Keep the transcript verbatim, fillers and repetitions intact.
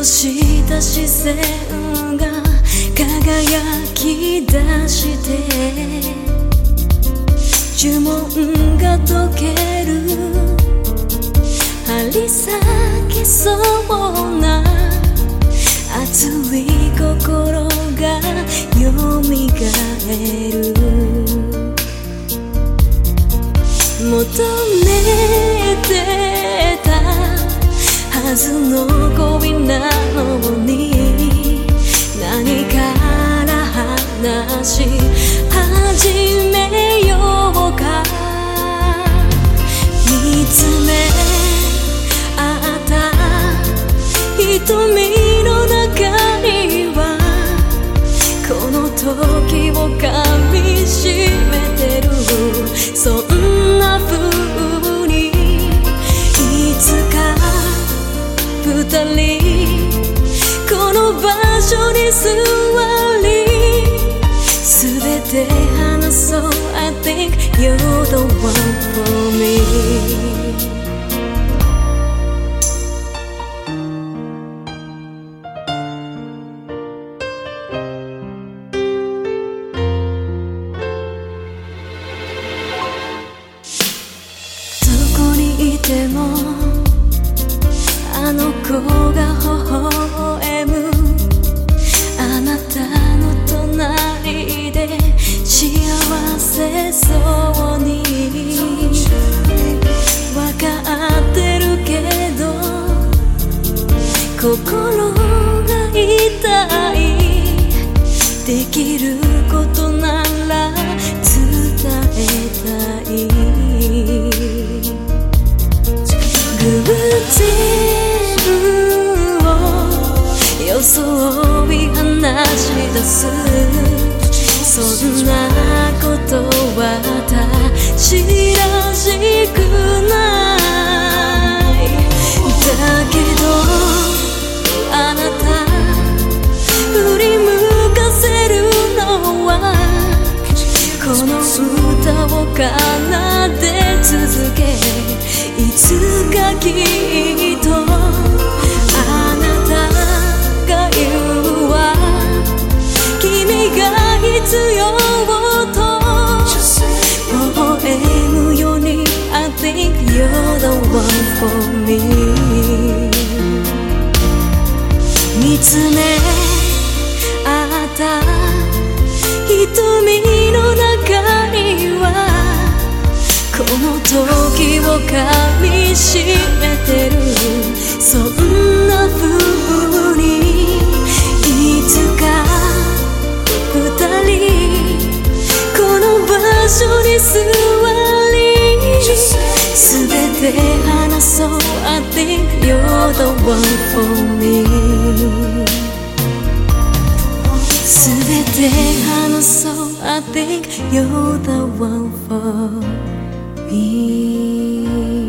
した視線が輝き出して呪文が解ける張り裂けそうな熱い心がよみがえる求めてたはずの恋なのに何から話し始めようか見つめ合った瞳の中にはこの時を噛みしめてるそんな風にいつか二人この場所に座り全て話そう I think you're the one for meいてもあの子が微笑むあなたの隣で幸せそうにわかってるけど心が痛いできることなら伝えたい偶然を装い話し出すそんなことは私らしくないだけどあなた振り向かせるのはこの歌を奏で続けいつかきっとあなたが言うわ君が必要と微笑むように I think you're the one for me 見つめ合った瞳の中にはこの時を噛みしめてるそんな風にいつか二人この場所に座り全て話そう I think you're the one for me 全て話そう I think you're the one for me